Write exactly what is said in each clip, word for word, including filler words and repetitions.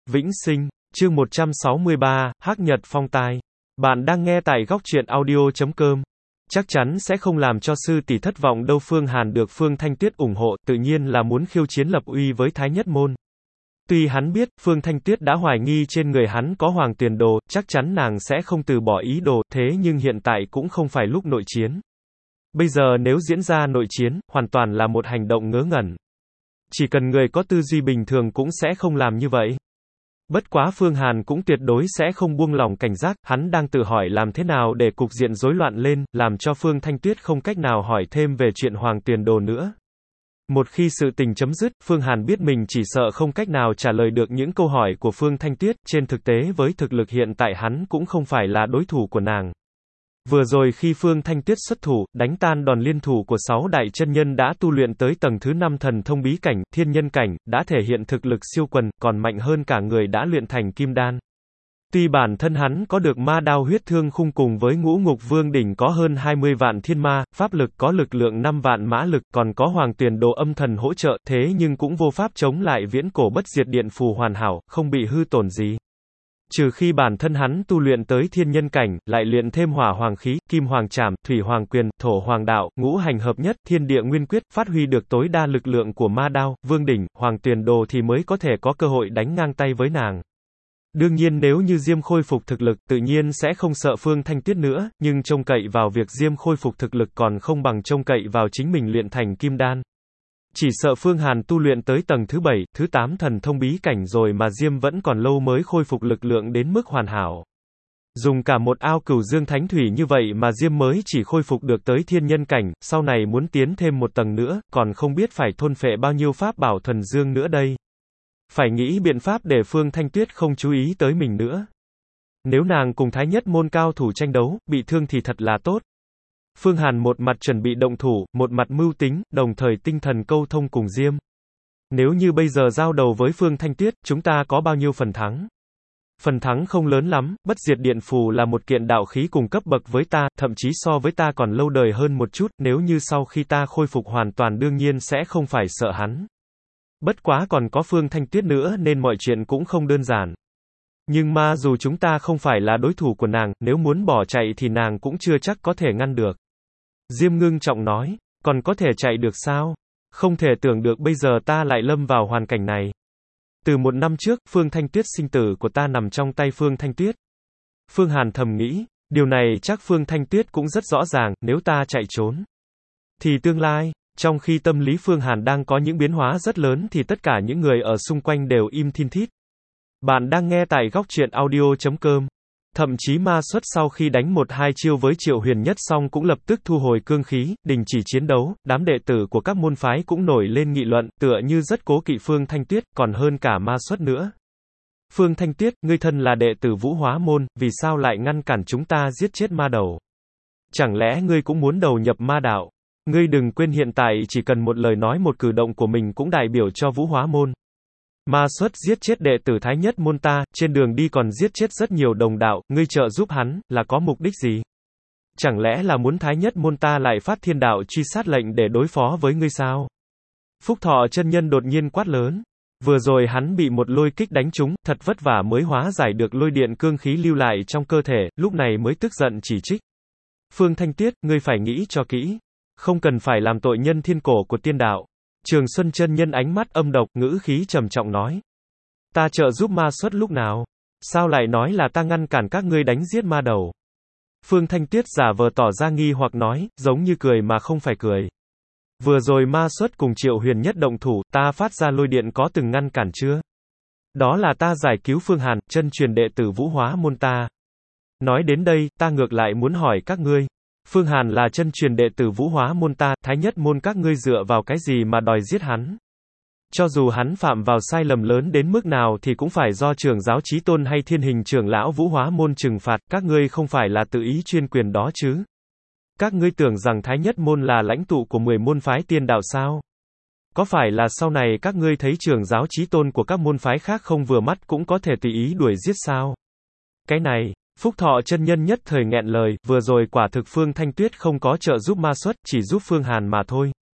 Vĩnh sinh, chương một trăm sáu mươi ba, Hắc Nhật Phong Tai. Bạn đang nghe tại góc truyện audio chấm com. Chắc chắn sẽ không làm cho sư tỷ thất vọng đâu. Phương Hàn được Phương Thanh Tuyết ủng hộ, tự nhiên là muốn khiêu chiến lập uy với Thái Nhất Môn. Tuy hắn biết, Phương Thanh Tuyết đã hoài nghi trên người hắn có hoàng tuyền đồ, chắc chắn nàng sẽ không từ bỏ ý đồ, thế nhưng hiện tại cũng không phải lúc nội chiến. Bây giờ nếu diễn ra nội chiến, hoàn toàn là một hành động ngớ ngẩn. Chỉ cần người có tư duy bình thường cũng sẽ không làm như vậy. Bất quá Phương Hàn cũng tuyệt đối sẽ không buông lỏng cảnh giác, hắn đang tự hỏi làm thế nào để cục diện rối loạn lên, làm cho Phương Thanh Tuyết không cách nào hỏi thêm về chuyện hoàng tuyền đồ nữa. Một khi sự tình chấm dứt, Phương Hàn biết mình chỉ sợ không cách nào trả lời được những câu hỏi của Phương Thanh Tuyết, trên thực tế với thực lực hiện tại hắn cũng không phải là đối thủ của nàng. Vừa rồi khi Phương Thanh Tuyết xuất thủ, đánh tan đòn liên thủ của sáu đại chân nhân đã tu luyện tới tầng thứ năm thần thông bí cảnh, thiên nhân cảnh, đã thể hiện thực lực siêu quần, còn mạnh hơn cả người đã luyện thành kim đan. Tuy bản thân hắn có được ma đao huyết thương khung cùng với ngũ ngục vương đỉnh có hơn hai mươi vạn thiên ma, pháp lực có lực lượng năm vạn mã lực, còn có hoàng tuyền đồ âm thần hỗ trợ, thế nhưng cũng vô pháp chống lại viễn cổ bất diệt điện phù hoàn hảo, không bị hư tổn gì. Trừ khi bản thân hắn tu luyện tới thiên nhân cảnh, lại luyện thêm hỏa hoàng khí, kim hoàng trảm, thủy hoàng quyền, thổ hoàng đạo, ngũ hành hợp nhất, thiên địa nguyên quyết, phát huy được tối đa lực lượng của ma đao, vương đỉnh, hoàng tuyền đồ thì mới có thể có cơ hội đánh ngang tay với nàng. Đương nhiên nếu như Diêm khôi phục thực lực, tự nhiên sẽ không sợ Phương Thanh Tuyết nữa, nhưng trông cậy vào việc Diêm khôi phục thực lực còn không bằng trông cậy vào chính mình luyện thành kim đan. Chỉ sợ Phương Hàn tu luyện tới tầng thứ bảy, thứ tám thần thông bí cảnh rồi mà Diêm vẫn còn lâu mới khôi phục lực lượng đến mức hoàn hảo. Dùng cả một ao Cửu Dương Thánh Thủy như vậy mà Diêm mới chỉ khôi phục được tới thiên nhân cảnh, sau này muốn tiến thêm một tầng nữa, còn không biết phải thôn phệ bao nhiêu pháp bảo thuần dương nữa đây. Phải nghĩ biện pháp để Phương Thanh Tuyết không chú ý tới mình nữa. Nếu nàng cùng Thái Nhất Môn cao thủ tranh đấu, bị thương thì thật là tốt. Phương Hàn một mặt chuẩn bị động thủ, một mặt mưu tính, đồng thời tinh thần câu thông cùng Diêm. Nếu như bây giờ giao đầu với Phương Thanh Tuyết, chúng ta có bao nhiêu phần thắng? Phần thắng không lớn lắm, bất diệt điện phù là một kiện đạo khí cùng cấp bậc với ta, thậm chí so với ta còn lâu đời hơn một chút, nếu như sau khi ta khôi phục hoàn toàn đương nhiên sẽ không phải sợ hắn. Bất quá còn có Phương Thanh Tuyết nữa nên mọi chuyện cũng không đơn giản. Nhưng mà dù chúng ta không phải là đối thủ của nàng, nếu muốn bỏ chạy thì nàng cũng chưa chắc có thể ngăn được. Diêm ngưng trọng nói, còn có thể chạy được sao? Không thể tưởng được bây giờ ta lại lâm vào hoàn cảnh này. Từ một năm trước, Phương Thanh Tuyết sinh tử của ta nằm trong tay Phương Thanh Tuyết. Phương Hàn thầm nghĩ, điều này chắc Phương Thanh Tuyết cũng rất rõ ràng, nếu ta chạy trốn thì tương lai, trong khi tâm lý Phương Hàn đang có những biến hóa rất lớn thì tất cả những người ở xung quanh đều im thin thít. Bạn đang nghe tại góc truyện audio chấm com. Thậm chí ma xuất sau khi đánh một hai chiêu với Triệu Huyền Nhất xong cũng lập tức thu hồi cương khí, đình chỉ chiến đấu, đám đệ tử của các môn phái cũng nổi lên nghị luận, tựa như rất cố kỵ Phương Thanh Tuyết, còn hơn cả ma xuất nữa. Phương Thanh Tuyết, ngươi thân là đệ tử Vũ Hóa Môn, vì sao lại ngăn cản chúng ta giết chết ma đầu? Chẳng lẽ ngươi cũng muốn đầu nhập ma đạo? Ngươi đừng quên hiện tại chỉ cần một lời nói một cử động của mình cũng đại biểu cho Vũ Hóa Môn. Ma xuất giết chết đệ tử Thái Nhất Môn ta, trên đường đi còn giết chết rất nhiều đồng đạo, ngươi trợ giúp hắn, là có mục đích gì? Chẳng lẽ là muốn Thái Nhất Môn ta lại phát thiên đạo truy sát lệnh để đối phó với ngươi sao? Phúc Thọ chân nhân đột nhiên quát lớn. Vừa rồi hắn bị một lôi kích đánh trúng, thật vất vả mới hóa giải được lôi điện cương khí lưu lại trong cơ thể, lúc này mới tức giận chỉ trích. Phương Thanh Tuyết, ngươi phải nghĩ cho kỹ. Không cần phải làm tội nhân thiên cổ của tiên đạo. Trường Xuân chân nhân ánh mắt âm độc, ngữ khí trầm trọng nói. Ta trợ giúp ma xuất lúc nào? Sao lại nói là ta ngăn cản các ngươi đánh giết ma đầu? Phương Thanh Tuyết giả vờ tỏ ra nghi hoặc nói, giống như cười mà không phải cười. Vừa rồi ma xuất cùng Triệu Huyền Nhất động thủ, ta phát ra lôi điện có từng ngăn cản chưa? Đó là ta giải cứu Phương Hàn, chân truyền đệ tử Vũ Hóa Môn ta. Nói đến đây, ta ngược lại muốn hỏi các ngươi. Phương Hàn là chân truyền đệ tử Vũ Hóa Môn ta, Thái Nhất Môn các ngươi dựa vào cái gì mà đòi giết hắn? Cho dù hắn phạm vào sai lầm lớn đến mức nào thì cũng phải do trưởng giáo Chí Tôn hay Thiên Hình trưởng lão Vũ Hóa Môn trừng phạt, các ngươi không phải là tự ý chuyên quyền đó chứ? Các ngươi tưởng rằng Thái Nhất Môn là lãnh tụ của mười môn phái tiên đạo sao? Có phải là sau này các ngươi thấy trưởng giáo Chí Tôn của các môn phái khác không vừa mắt cũng có thể tùy ý đuổi giết sao? Cái này, Phúc Thọ chân nhân nhất thời nghẹn lời, vừa rồi quả thực Phương Thanh Tuyết không có trợ giúp ma xuất, chỉ giúp Phương Hàn mà thôi.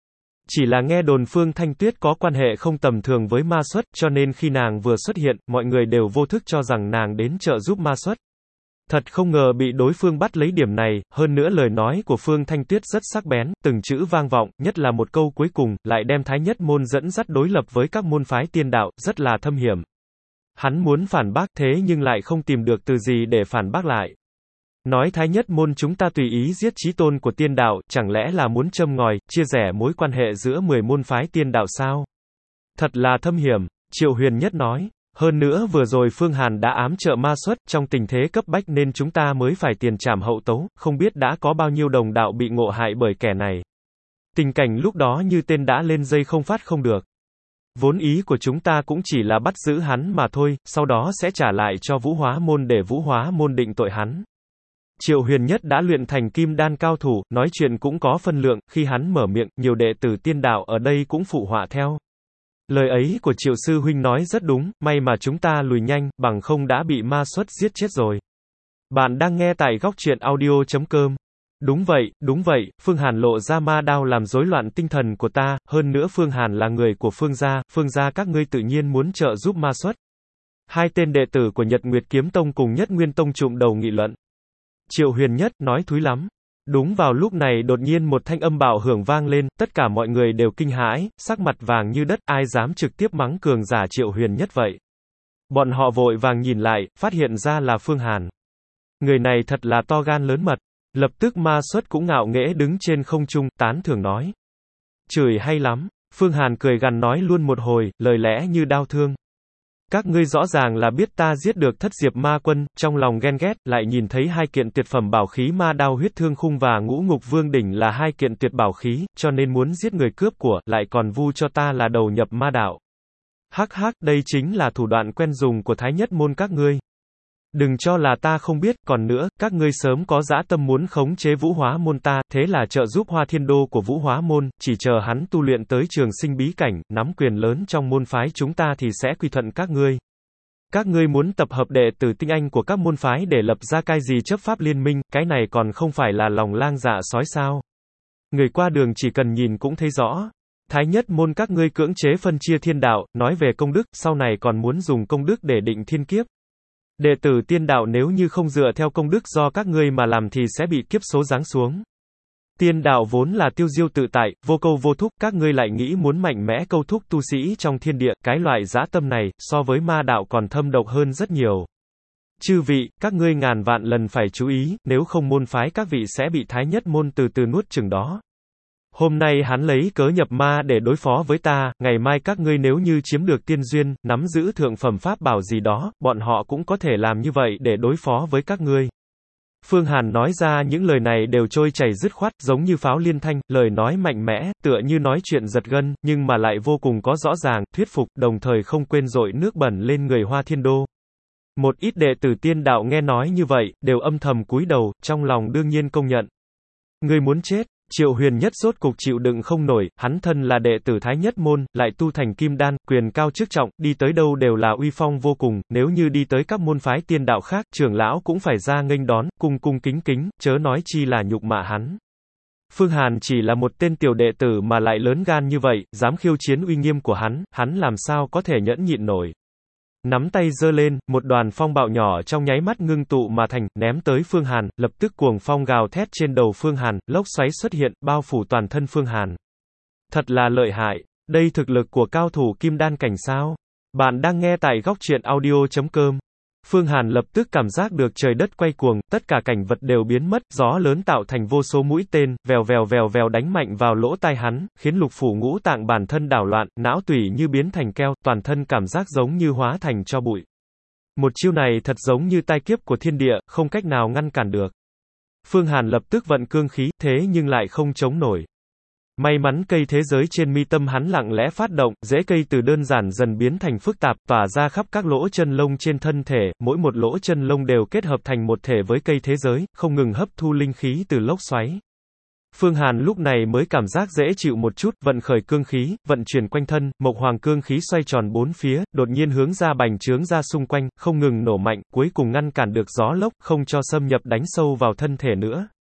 Chỉ là nghe đồn Phương Thanh Tuyết có quan hệ không tầm thường với ma xuất, cho nên khi nàng vừa xuất hiện, mọi người đều vô thức cho rằng nàng đến trợ giúp ma xuất. Thật không ngờ bị đối phương bắt lấy điểm này, hơn nữa lời nói của Phương Thanh Tuyết rất sắc bén, từng chữ vang vọng, nhất là một câu cuối cùng, lại đem Thái Nhất môn dẫn dắt đối lập với các môn phái tiên đạo, rất là thâm hiểm. Hắn muốn phản bác thế nhưng lại không tìm được từ gì để phản bác lại. Nói Thái Nhất môn chúng ta tùy ý giết chí tôn của tiên đạo, chẳng lẽ là muốn châm ngòi, chia rẽ mối quan hệ giữa mười môn phái tiên đạo sao? Thật là thâm hiểm, Triệu Huyền Nhất nói. Hơn nữa vừa rồi Phương Hàn đã ám trợ ma xuất, trong tình thế cấp bách nên chúng ta mới phải tiền trảm hậu tấu, không biết đã có bao nhiêu đồng đạo bị ngộ hại bởi kẻ này. Tình cảnh lúc đó như tên đã lên dây không phát không được. Vốn ý của chúng ta cũng chỉ là bắt giữ hắn mà thôi, sau đó sẽ trả lại cho Vũ Hóa môn để Vũ Hóa môn định tội hắn. Triệu Huyền Nhất đã luyện thành kim đan cao thủ, nói chuyện cũng có phân lượng, khi hắn mở miệng, nhiều đệ tử tiên đạo ở đây cũng phụ họa theo. Lời ấy của Triệu sư huynh nói rất đúng, may mà chúng ta lùi nhanh, bằng không đã bị ma xuất giết chết rồi. Bạn đang nghe tại góc truyện audio chấm com. Đúng vậy, đúng vậy, Phương Hàn lộ ra ma đao làm rối loạn tinh thần của ta, hơn nữa Phương Hàn là người của Phương gia, Phương gia các ngươi tự nhiên muốn trợ giúp ma xuất. Hai tên đệ tử của Nhật Nguyệt Kiếm Tông cùng Nhất Nguyên Tông trụm đầu nghị luận. Triệu Huyền Nhất nói thúi lắm. Đúng vào lúc này đột nhiên một thanh âm bạo hưởng vang lên, tất cả mọi người đều kinh hãi, sắc mặt vàng như đất, ai dám trực tiếp mắng cường giả Triệu Huyền Nhất vậy. Bọn họ vội vàng nhìn lại, phát hiện ra là Phương Hàn. Người này thật là to gan lớn mật. Lập tức ma xuất cũng ngạo nghễ đứng trên không trung, tán thưởng nói. Chửi hay lắm. Phương Hàn cười gằn nói luôn một hồi, lời lẽ như đao thương. Các ngươi rõ ràng là biết ta giết được thất diệp ma quân, trong lòng ghen ghét, lại nhìn thấy hai kiện tuyệt phẩm bảo khí ma đao huyết thương khung và ngũ ngục vương đỉnh là hai kiện tuyệt bảo khí, cho nên muốn giết người cướp của, lại còn vu cho ta là đầu nhập ma đạo. Hắc hắc, đây chính là thủ đoạn quen dùng của Thái Nhất môn các ngươi. Đừng cho là ta không biết, còn nữa, các ngươi sớm có dã tâm muốn khống chế Vũ Hóa môn ta, thế là trợ giúp Hoa Thiên Đô của Vũ Hóa môn, chỉ chờ hắn tu luyện tới trường sinh bí cảnh, nắm quyền lớn trong môn phái chúng ta thì sẽ quy thuận các ngươi. Các ngươi muốn tập hợp đệ tử tinh anh của các môn phái để lập ra cái gì chấp pháp liên minh, cái này còn không phải là lòng lang dạ sói sao. Người qua đường chỉ cần nhìn cũng thấy rõ. Thái Nhất môn các ngươi cưỡng chế phân chia thiên đạo, nói về công đức, sau này còn muốn dùng công đức để định thiên kiếp. Đệ tử tiên đạo nếu như không dựa theo công đức do các ngươi mà làm thì sẽ bị kiếp số giáng xuống. Tiên đạo vốn là tiêu diêu tự tại, vô câu vô thúc, các ngươi lại nghĩ muốn mạnh mẽ câu thúc tu sĩ trong thiên địa, cái loại dã tâm này, so với ma đạo còn thâm độc hơn rất nhiều. Chư vị, các ngươi ngàn vạn lần phải chú ý, nếu không môn phái các vị sẽ bị Thái Nhất môn từ từ nuốt chửng đó. Hôm nay hắn lấy cớ nhập ma để đối phó với ta, ngày mai các ngươi nếu như chiếm được tiên duyên, nắm giữ thượng phẩm pháp bảo gì đó, bọn họ cũng có thể làm như vậy để đối phó với các ngươi. Phương Hàn nói ra những lời này đều trôi chảy dứt khoát, giống như pháo liên thanh, lời nói mạnh mẽ, tựa như nói chuyện giật gân, nhưng mà lại vô cùng có rõ ràng, thuyết phục, đồng thời không quên dội nước bẩn lên người Hoa Thiên Đô. Một ít đệ tử tiên đạo nghe nói như vậy, đều âm thầm cúi đầu, trong lòng đương nhiên công nhận. Ngươi muốn chết. Triệu Huyền Nhất rốt cục chịu đựng không nổi, hắn thân là đệ tử Thái Nhất môn, lại tu thành kim đan, quyền cao chức trọng, đi tới đâu đều là uy phong vô cùng, nếu như đi tới các môn phái tiên đạo khác, trưởng lão cũng phải ra nghênh đón, cung cung kính kính, chớ nói chi là nhục mạ hắn. Phương Hàn chỉ là một tên tiểu đệ tử mà lại lớn gan như vậy, dám khiêu chiến uy nghiêm của hắn, hắn làm sao có thể nhẫn nhịn nổi. Nắm tay giơ lên, một đoàn phong bạo nhỏ trong nháy mắt ngưng tụ mà thành, ném tới Phương Hàn, lập tức cuồng phong gào thét trên đầu Phương Hàn, lốc xoáy xuất hiện, bao phủ toàn thân Phương Hàn. Thật là lợi hại, đây thực lực của cao thủ kim đan cảnh sao? Bạn đang nghe tại góc truyện audio chấm com. Phương Hàn lập tức cảm giác được trời đất quay cuồng, tất cả cảnh vật đều biến mất, gió lớn tạo thành vô số mũi tên, vèo vèo vèo vèo đánh mạnh vào lỗ tai hắn, khiến lục phủ ngũ tạng bản thân đảo loạn, não tủy như biến thành keo, toàn thân cảm giác giống như hóa thành tro bụi. Một chiêu này thật giống như tai kiếp của thiên địa, không cách nào ngăn cản được. Phương Hàn lập tức vận cương khí, thế nhưng lại không chống nổi. May mắn cây thế giới trên mi tâm hắn lặng lẽ phát động, rễ cây từ đơn giản dần biến thành phức tạp, tỏa ra khắp các lỗ chân lông trên thân thể, mỗi một lỗ chân lông đều kết hợp thành một thể với cây thế giới, không ngừng hấp thu linh khí từ lốc xoáy. Phương Hàn lúc này mới cảm giác dễ chịu một chút, vận khởi cương khí, vận chuyển quanh thân, mộc hoàng cương khí xoay tròn bốn phía, đột nhiên hướng ra bành trướng ra xung quanh, không ngừng nổ mạnh, cuối cùng ngăn cản được gió lốc, không cho xâm nhập đánh sâu vào thân thể nữa.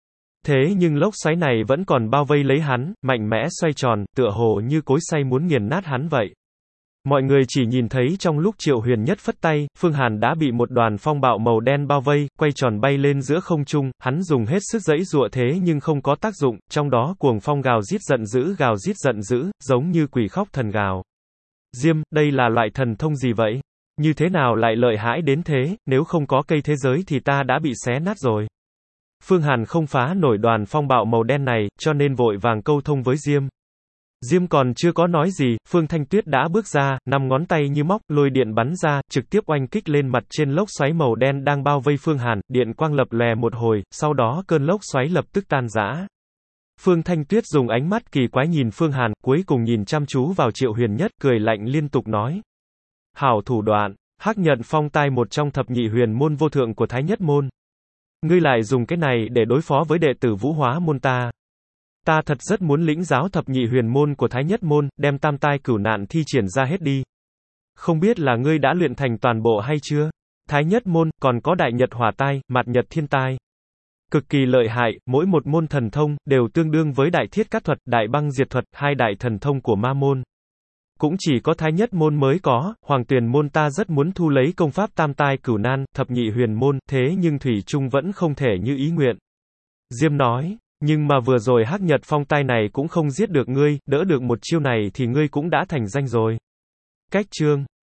Thế nhưng lốc xoáy này vẫn còn bao vây lấy hắn, mạnh mẽ xoay tròn, tựa hồ như cối xay muốn nghiền nát hắn vậy. Mọi người chỉ nhìn thấy trong lúc Triệu Huyền Nhất phất tay, Phương Hàn đã bị một đoàn phong bạo màu đen bao vây, quay tròn bay lên giữa không trung, hắn dùng hết sức giãy giụa thế nhưng không có tác dụng, trong đó cuồng phong gào rít giận dữ gào rít giận dữ, giống như quỷ khóc thần gào. Diêm, đây là loại thần thông gì vậy? Như thế nào lại lợi hại đến thế, nếu không có cây thế giới thì ta đã bị xé nát rồi. Phương Hàn không phá nổi đoàn phong bạo màu đen này, cho nên vội vàng câu thông với Diêm. Diêm còn chưa có nói gì, Phương Thanh Tuyết đã bước ra, năm ngón tay như móc, lôi điện bắn ra, trực tiếp oanh kích lên mặt trên lốc xoáy màu đen đang bao vây Phương Hàn, điện quang lập lòe một hồi, sau đó cơn lốc xoáy lập tức tan rã. Phương Thanh Tuyết dùng ánh mắt kỳ quái nhìn Phương Hàn, cuối cùng nhìn chăm chú vào Triệu Huyền Nhất, cười lạnh liên tục nói. Hảo thủ đoạn, Hắc Nhận Phong Tai một trong thập nhị huyền môn vô thượng của Thái Nhất Môn. Ngươi lại dùng cái này để đối phó với đệ tử Vũ Hóa Môn ta. Ta thật rất muốn lĩnh giáo thập nhị huyền môn của Thái Nhất Môn, đem tam tai cửu nạn thi triển ra hết đi. Không biết là ngươi đã luyện thành toàn bộ hay chưa? Thái Nhất Môn, còn có Đại Nhật Hỏa Tai, Mạt Nhật Thiên Tai. Cực kỳ lợi hại, mỗi một môn thần thông, đều tương đương với Đại Thiết Cát Thuật, Đại Băng Diệt Thuật, hai đại thần thông của ma môn. Cũng chỉ có Thái Nhất Môn mới có, Hoàng Tuyền Môn ta rất muốn thu lấy công pháp tam tai cửu nan, thập nhị huyền môn, thế nhưng Thủy Trung vẫn không thể như ý nguyện. Diêm nói, nhưng mà vừa rồi Hắc Nhật Phong Tai này cũng không giết được ngươi, đỡ được một chiêu này thì ngươi cũng đã thành danh rồi. Cách chương